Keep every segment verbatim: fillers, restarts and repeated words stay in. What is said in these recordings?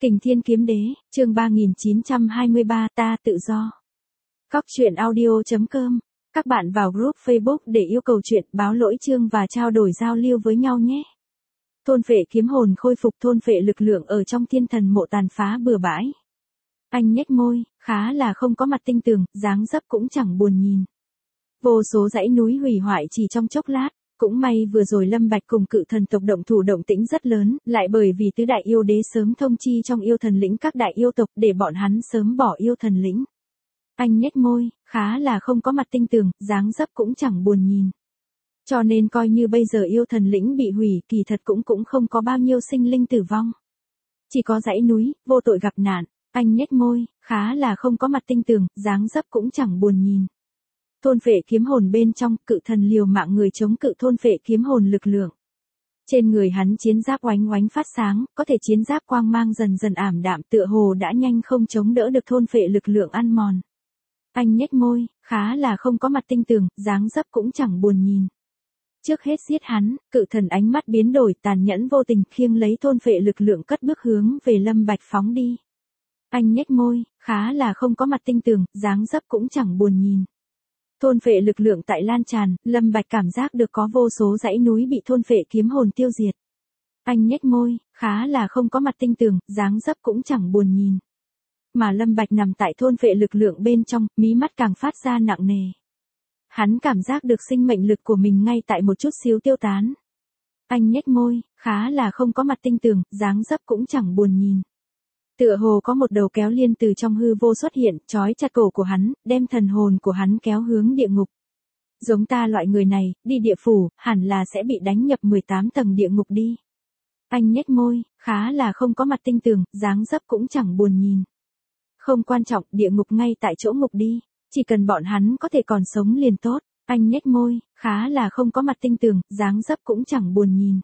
Kình Thiên Kiếm Đế, chương ba nghìn chín trăm hai mươi ba, ta tự do. Cóc truyện audio chấm com. Các bạn vào group Facebook để yêu cầu chuyện, báo lỗi chương và trao đổi giao lưu với nhau nhé. Thôn phệ kiếm hồn khôi phục thôn phệ lực lượng ở trong thiên thần mộ tàn phá bừa bãi. Anh nhếch môi, khá là không có mặt tinh tường, dáng dấp cũng chẳng buồn nhìn. Vô số dãy núi hủy hoại chỉ trong chốc lát. Cũng may vừa rồi Lâm Bạch cùng cự thần tộc động thủ động tĩnh rất lớn, lại bởi vì tứ đại yêu đế sớm thông chi trong yêu thần lĩnh các đại yêu tộc để bọn hắn sớm bỏ yêu thần lĩnh. Anh nhếch môi, khá là không có mặt tinh tường, dáng dấp cũng chẳng buồn nhìn. Cho nên coi như bây giờ yêu thần lĩnh bị hủy, kỳ thật cũng cũng không có bao nhiêu sinh linh tử vong. Chỉ có dãy núi, vô tội gặp nạn. Anh nhếch môi, khá là không có mặt tinh tường, dáng dấp cũng chẳng buồn nhìn. Thôn phệ kiếm hồn bên trong, cự thần liều mạng người chống cự thôn phệ kiếm hồn lực lượng. Trên người hắn chiến giáp oánh oánh phát sáng, có thể chiến giáp quang mang dần dần ảm đạm tựa hồ đã nhanh không chống đỡ được thôn phệ lực lượng ăn mòn. Anh nhếch môi, khá là không có mặt tinh tường, dáng dấp cũng chẳng buồn nhìn. Trước hết giết hắn, cự thần ánh mắt biến đổi tàn nhẫn vô tình khiêng lấy thôn phệ lực lượng cất bước hướng về Lâm Bạch phóng đi. Anh nhếch môi, khá là không có mặt tinh tường, dáng dấp cũng chẳng buồn nhìn. Thôn phệ lực lượng tại lan tràn, Lâm Bạch cảm giác được có vô số dãy núi bị thôn phệ kiếm hồn tiêu diệt. Anh nhếch môi, khá là không có mặt tinh tường, dáng dấp cũng chẳng buồn nhìn. Mà Lâm Bạch nằm tại thôn phệ lực lượng bên trong, mí mắt càng phát ra nặng nề. Hắn cảm giác được sinh mệnh lực của mình ngay tại một chút xíu tiêu tán. Anh nhếch môi, khá là không có mặt tinh tường, dáng dấp cũng chẳng buồn nhìn. Tựa hồ có một đầu kéo liên từ trong hư vô xuất hiện, trói chặt cổ của hắn, đem thần hồn của hắn kéo hướng địa ngục. Giống ta loại người này, đi địa phủ, hẳn là sẽ bị đánh nhập mười tám tầng địa ngục đi. Anh nhếch môi, khá là không có mặt tinh tường, dáng dấp cũng chẳng buồn nhìn. Không quan trọng, địa ngục ngay tại chỗ ngục đi, chỉ cần bọn hắn có thể còn sống liền tốt. Anh nhếch môi, khá là không có mặt tinh tường, dáng dấp cũng chẳng buồn nhìn.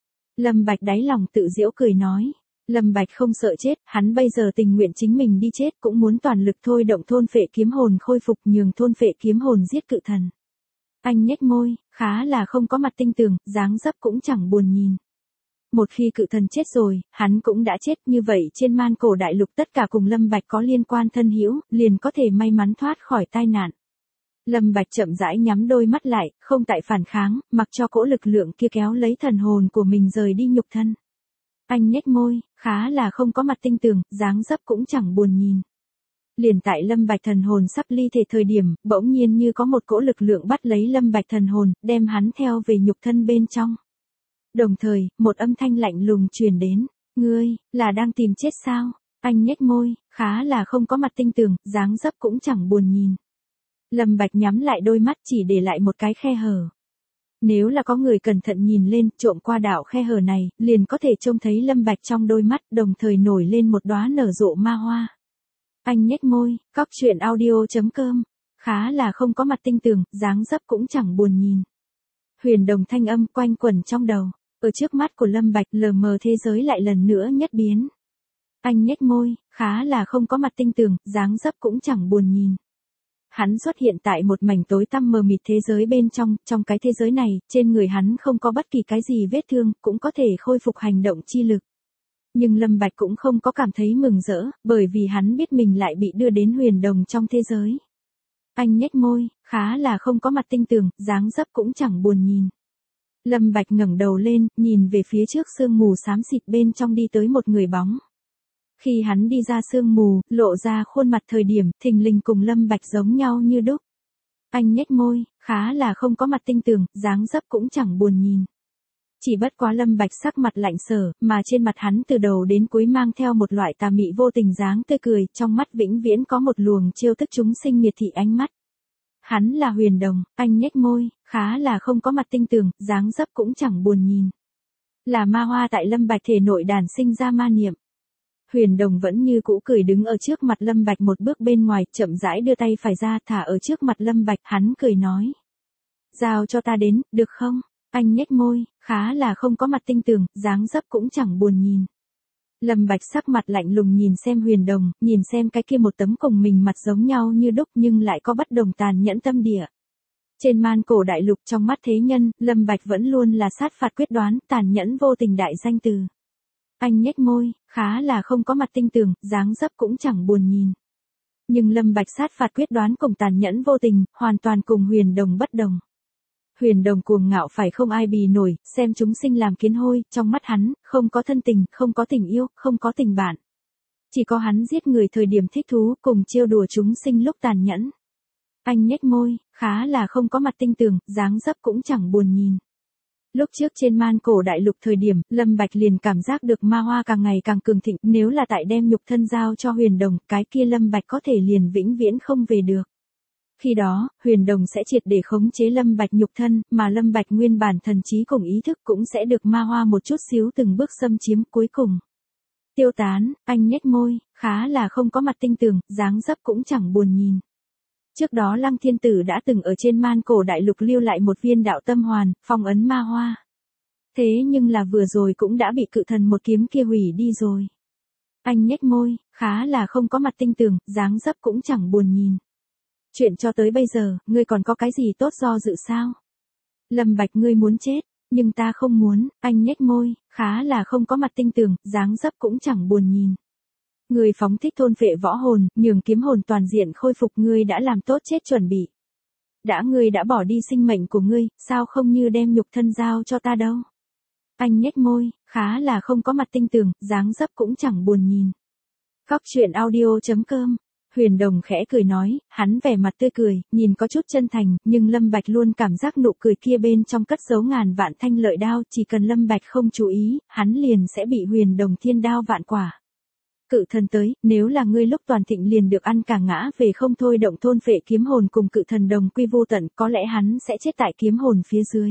Lâm Bạch đáy lòng tự giễu cười nói. Lâm Bạch không sợ chết, hắn bây giờ tình nguyện chính mình đi chết cũng muốn toàn lực thôi động thôn phệ kiếm hồn khôi phục nhường thôn phệ kiếm hồn giết cự thần. Anh nhếch môi, khá là không có mặt tinh tường, dáng dấp cũng chẳng buồn nhìn. Một khi cự thần chết rồi, hắn cũng đã chết như vậy trên man cổ đại lục tất cả cùng Lâm Bạch có liên quan thân hữu, liền có thể may mắn thoát khỏi tai nạn. Lâm Bạch chậm rãi nhắm đôi mắt lại, không tại phản kháng, mặc cho cỗ lực lượng kia kéo lấy thần hồn của mình rời đi nhục thân. Anh nhếch môi, khá là không có mặt tinh tường, dáng dấp cũng chẳng buồn nhìn. Liền tại Lâm Bạch thần hồn sắp ly thể thời điểm, bỗng nhiên như có một cỗ lực lượng bắt lấy Lâm Bạch thần hồn, đem hắn theo về nhục thân bên trong. Đồng thời, một âm thanh lạnh lùng truyền đến, ngươi, là đang tìm chết sao? Anh nhếch môi, khá là không có mặt tinh tường, dáng dấp cũng chẳng buồn nhìn. Lâm Bạch nhắm lại đôi mắt chỉ để lại một cái khe hở. Nếu là có người cẩn thận nhìn lên, trộm qua đạo khe hở này, liền có thể trông thấy Lâm Bạch trong đôi mắt, đồng thời nổi lên một đóa nở rộ ma hoa. Anh nhếch môi, cóc truyện audio chấm com, khá là không có mặt tinh tường, dáng dấp cũng chẳng buồn nhìn. Huyền đồng thanh âm quanh quẩn trong đầu, ở trước mắt của Lâm Bạch lờ mờ thế giới lại lần nữa nhất biến. Anh nhếch môi, khá là không có mặt tinh tường, dáng dấp cũng chẳng buồn nhìn. Hắn xuất hiện tại một mảnh tối tăm mờ mịt thế giới bên trong, trong cái thế giới này, trên người hắn không có bất kỳ cái gì vết thương, cũng có thể khôi phục hành động chi lực. Nhưng Lâm Bạch cũng không có cảm thấy mừng rỡ, bởi vì hắn biết mình lại bị đưa đến huyền đồng trong thế giới. Anh nhếch môi, khá là không có mặt tinh tường, dáng dấp cũng chẳng buồn nhìn. Lâm Bạch ngẩng đầu lên, nhìn về phía trước sương mù xám xịt bên trong đi tới một người bóng. Khi hắn đi ra sương mù, lộ ra khuôn mặt thời điểm, thình lình cùng Lâm Bạch giống nhau như đúc. Anh nhếch môi, khá là không có mặt tinh tường, dáng dấp cũng chẳng buồn nhìn. Chỉ bất quá Lâm Bạch sắc mặt lạnh sở, mà trên mặt hắn từ đầu đến cuối mang theo một loại tà mị vô tình dáng tươi cười, trong mắt vĩnh viễn có một luồng chiêu thức chúng sinh miệt thị ánh mắt. Hắn là huyền đồng, anh nhếch môi, khá là không có mặt tinh tường, dáng dấp cũng chẳng buồn nhìn. Là ma hoa tại Lâm Bạch thể nội đàn sinh ra ma niệm. Huyền đồng vẫn như cũ cười đứng ở trước mặt Lâm Bạch một bước bên ngoài, chậm rãi đưa tay phải ra thả ở trước mặt Lâm Bạch, hắn cười nói. Giao cho ta đến, được không? Anh nhếch môi, khá là không có mặt tinh tường, dáng dấp cũng chẳng buồn nhìn. Lâm Bạch sắc mặt lạnh lùng nhìn xem huyền đồng, nhìn xem cái kia một tấm cùng mình mặt giống nhau như đúc nhưng lại có bất đồng tàn nhẫn tâm địa. Trên man cổ đại lục trong mắt thế nhân, Lâm Bạch vẫn luôn là sát phạt quyết đoán, tàn nhẫn vô tình đại danh từ. Anh nhếch môi, khá là không có mặt tinh tường, dáng dấp cũng chẳng buồn nhìn. Nhưng Lâm Bạch sát phạt quyết đoán cùng tàn nhẫn vô tình, hoàn toàn cùng Huyền Đồng bất đồng. Huyền Đồng cuồng ngạo phải không ai bì nổi, xem chúng sinh làm kiến hôi, trong mắt hắn, không có thân tình, không có tình yêu, không có tình bạn. Chỉ có hắn giết người thời điểm thích thú, cùng trêu đùa chúng sinh lúc tàn nhẫn. Anh nhếch môi, khá là không có mặt tinh tường, dáng dấp cũng chẳng buồn nhìn. Lúc trước trên man cổ đại lục thời điểm, Lâm Bạch liền cảm giác được ma hoa càng ngày càng cường thịnh, nếu là tại đem nhục thân giao cho Huyền Đồng, cái kia Lâm Bạch có thể liền vĩnh viễn không về được. Khi đó, Huyền Đồng sẽ triệt để khống chế Lâm Bạch nhục thân, mà Lâm Bạch nguyên bản thần trí cùng ý thức cũng sẽ được ma hoa một chút xíu từng bước xâm chiếm cuối cùng. Tiêu tán, anh nhếch môi, khá là không có mặt tinh tường, dáng dấp cũng chẳng buồn nhìn. Trước đó Lăng Thiên Tử đã từng ở trên man cổ đại lục lưu lại một viên đạo tâm hoàn, phong ấn ma hoa. Thế nhưng là vừa rồi cũng đã bị cự thần một kiếm kia hủy đi rồi. Anh nhếch môi, khá là không có mặt tinh tường, dáng dấp cũng chẳng buồn nhìn. Chuyện cho tới bây giờ, ngươi còn có cái gì tốt do dự sao? Lâm Bạch ngươi muốn chết, nhưng ta không muốn, anh nhếch môi, khá là không có mặt tinh tường, dáng dấp cũng chẳng buồn nhìn. Ngươi phóng thích thôn phệ võ hồn, nhường kiếm hồn toàn diện khôi phục, ngươi đã làm tốt chết chuẩn bị. Đã ngươi đã bỏ đi sinh mệnh của ngươi, sao không như đem nhục thân giao cho ta đâu? Anh nhếch môi, khá là không có mặt tinh tường, dáng dấp cũng chẳng buồn nhìn. Góc truyện audio chấm com. Huyền Đồng khẽ cười nói, hắn vẻ mặt tươi cười, nhìn có chút chân thành, nhưng Lâm Bạch luôn cảm giác nụ cười kia bên trong cất giấu ngàn vạn thanh lợi đao, chỉ cần Lâm Bạch không chú ý, hắn liền sẽ bị Huyền Đồng thiên đao vạn quả. Cự thần tới, nếu là ngươi lúc toàn thịnh liền được ăn cả ngã về không thôi động thôn phệ kiếm hồn cùng cự thần đồng quy vô tận, có lẽ hắn sẽ chết tại kiếm hồn phía dưới.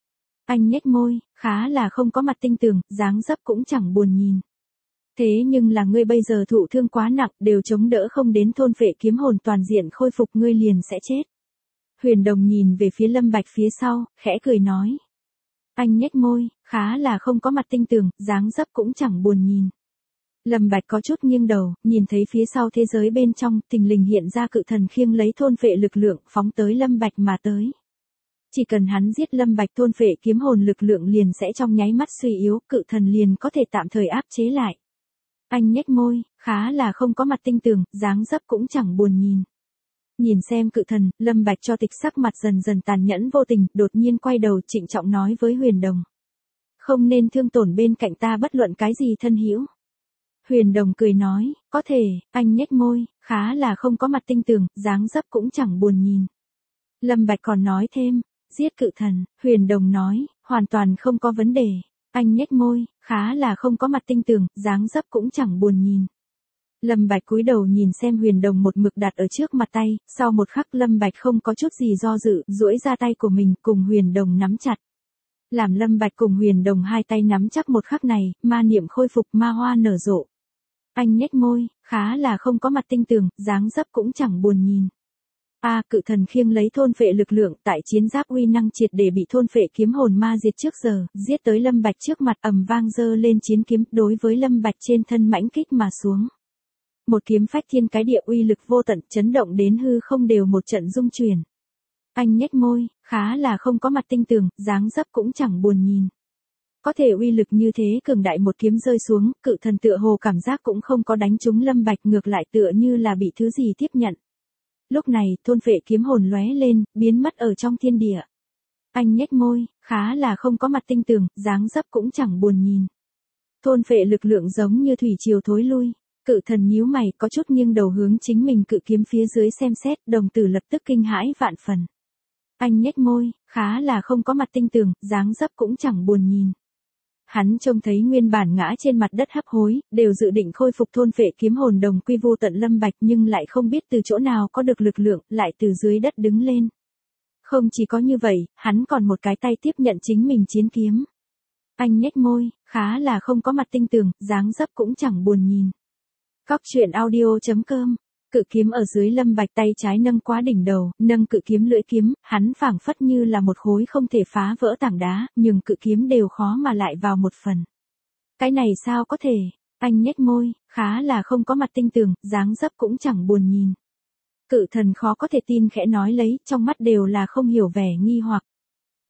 Anh nhếch môi, khá là không có mặt tinh tường, dáng dấp cũng chẳng buồn nhìn. Thế nhưng là ngươi bây giờ thụ thương quá nặng, đều chống đỡ không đến thôn phệ kiếm hồn toàn diện khôi phục, ngươi liền sẽ chết. Huyền Đồng nhìn về phía Lâm Bạch phía sau, khẽ cười nói. Anh nhếch môi, khá là không có mặt tinh tường, dáng dấp cũng chẳng buồn nhìn. Lâm Bạch có chút nghiêng đầu, nhìn thấy phía sau thế giới bên trong, thình lình hiện ra cự thần khiêng lấy thôn phệ lực lượng, phóng tới Lâm Bạch mà tới. Chỉ cần hắn giết Lâm Bạch, thôn phệ kiếm hồn lực lượng liền sẽ trong nháy mắt suy yếu, cự thần liền có thể tạm thời áp chế lại. Anh nhếch môi, khá là không có mặt tinh tường, dáng dấp cũng chẳng buồn nhìn. Nhìn xem cự thần, Lâm Bạch cho tịch sắc mặt dần dần tàn nhẫn vô tình, đột nhiên quay đầu trịnh trọng nói với Huyền Đồng. Không nên thương tổn bên cạnh ta bất luận cái gì thân hữu. Huyền Đồng cười nói, có thể, anh nhếch môi, khá là không có mặt tinh tường, dáng dấp cũng chẳng buồn nhìn. Lâm Bạch còn nói thêm, giết cự thần, Huyền Đồng nói, hoàn toàn không có vấn đề. Anh nhếch môi, khá là không có mặt tinh tường, dáng dấp cũng chẳng buồn nhìn. Lâm Bạch cúi đầu nhìn xem Huyền Đồng một mực đặt ở trước mặt tay, sau một khắc Lâm Bạch không có chút gì do dự, duỗi ra tay của mình cùng Huyền Đồng nắm chặt. Làm Lâm Bạch cùng Huyền Đồng hai tay nắm chắc một khắc này, ma niệm khôi phục, ma hoa nở rộ. Anh nhếch môi, khá là không có mặt tinh tường, dáng dấp cũng chẳng buồn nhìn. A à, cự thần khiêng lấy thôn phệ lực lượng, tại chiến giáp uy năng triệt để bị thôn phệ kiếm hồn ma diệt trước giờ, giết tới Lâm Bạch trước mặt, ầm vang giơ lên chiến kiếm, đối với Lâm Bạch trên thân mãnh kích mà xuống. Một kiếm phách thiên cái địa, uy lực vô tận, chấn động đến hư không đều một trận rung chuyển. Anh nhếch môi, khá là không có mặt tinh tường, dáng dấp cũng chẳng buồn nhìn. Có thể uy lực như thế cường đại, một kiếm rơi xuống, cự thần tựa hồ cảm giác cũng không có đánh trúng Lâm Bạch, ngược lại tựa như là bị thứ gì tiếp nhận. Lúc này, thôn phệ kiếm hồn lóe lên, biến mất ở trong thiên địa. Anh nhếch môi, khá là không có mặt tinh tường, dáng dấp cũng chẳng buồn nhìn. Thôn phệ lực lượng giống như thủy triều thối lui. Cự thần nhíu mày, có chút nghiêng đầu hướng chính mình cự kiếm phía dưới xem xét, đồng tử lập tức kinh hãi vạn phần. Anh nhếch môi, khá là không có mặt tinh tường, dáng dấp cũng chẳng buồn nhìn. Hắn trông thấy nguyên bản ngã trên mặt đất hấp hối, đều dự định khôi phục thôn phệ kiếm hồn đồng quy vô tận Lâm Bạch, nhưng lại không biết từ chỗ nào có được lực lượng, lại từ dưới đất đứng lên. Không chỉ có như vậy, hắn còn một cái tay tiếp nhận chính mình chiến kiếm. Anh nhếch môi, khá là không có mặt tinh tường, dáng dấp cũng chẳng buồn nhìn. Góc truyện audio chấm com. Cự kiếm ở dưới Lâm Bạch tay trái nâng quá đỉnh đầu, nâng cự kiếm lưỡi kiếm, hắn phảng phất như là một khối không thể phá vỡ tảng đá, nhưng cự kiếm đều khó mà lại vào một phần. Cái này sao có thể? Anh nhếch môi, khá là không có mặt tinh tường, dáng dấp cũng chẳng buồn nhìn. Cự thần khó có thể tin khẽ nói lấy, trong mắt đều là không hiểu vẻ nghi hoặc.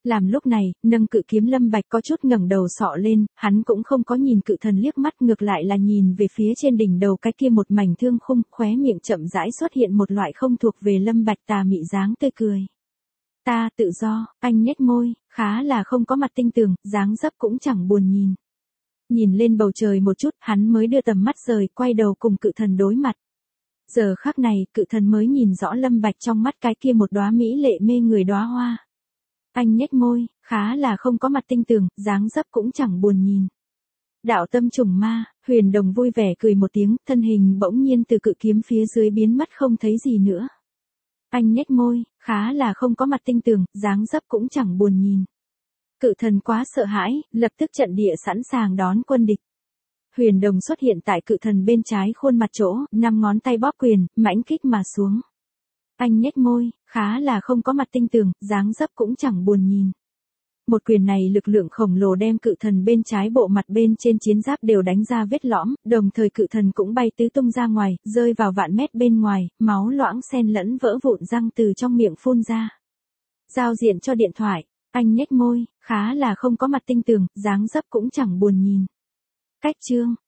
Làm lúc này, nâng cự kiếm Lâm Bạch có chút ngẩng đầu sọ lên, hắn cũng không có nhìn cự thần liếc mắt, ngược lại là nhìn về phía trên đỉnh đầu cái kia một mảnh thương khung, khóe miệng chậm rãi xuất hiện một loại không thuộc về Lâm Bạch tà mị dáng tươi cười. Ta tự do, anh nhếch môi, khá là không có mặt tinh tường, dáng dấp cũng chẳng buồn nhìn. Nhìn lên bầu trời một chút, hắn mới đưa tầm mắt rời, quay đầu cùng cự thần đối mặt. Giờ khắc này, cự thần mới nhìn rõ Lâm Bạch trong mắt cái kia một đóa mỹ lệ mê người đóa hoa. Anh nhếch môi, khá là không có mặt tinh tường, dáng dấp cũng chẳng buồn nhìn. Đạo tâm trùng ma, Huyền Đồng vui vẻ cười một tiếng, thân hình bỗng nhiên từ cự kiếm phía dưới biến mất không thấy gì nữa. Anh nhếch môi, khá là không có mặt tinh tường, dáng dấp cũng chẳng buồn nhìn. Cự thần quá sợ hãi, lập tức trận địa sẵn sàng đón quân địch. Huyền Đồng xuất hiện tại cự thần bên trái khuôn mặt chỗ, năm ngón tay bóp quyền, mãnh kích mà xuống. Anh nhếch môi, khá là không có mặt tinh tường, dáng dấp cũng chẳng buồn nhìn. Một quyền này lực lượng khổng lồ đem cự thần bên trái bộ mặt bên trên chiến giáp đều đánh ra vết lõm, đồng thời cự thần cũng bay tứ tung ra ngoài, rơi vào vạn mét bên ngoài, máu loãng xen lẫn vỡ vụn răng từ trong miệng phun ra. Giao diện cho điện thoại, anh nhếch môi, khá là không có mặt tinh tường, dáng dấp cũng chẳng buồn nhìn. Cách chương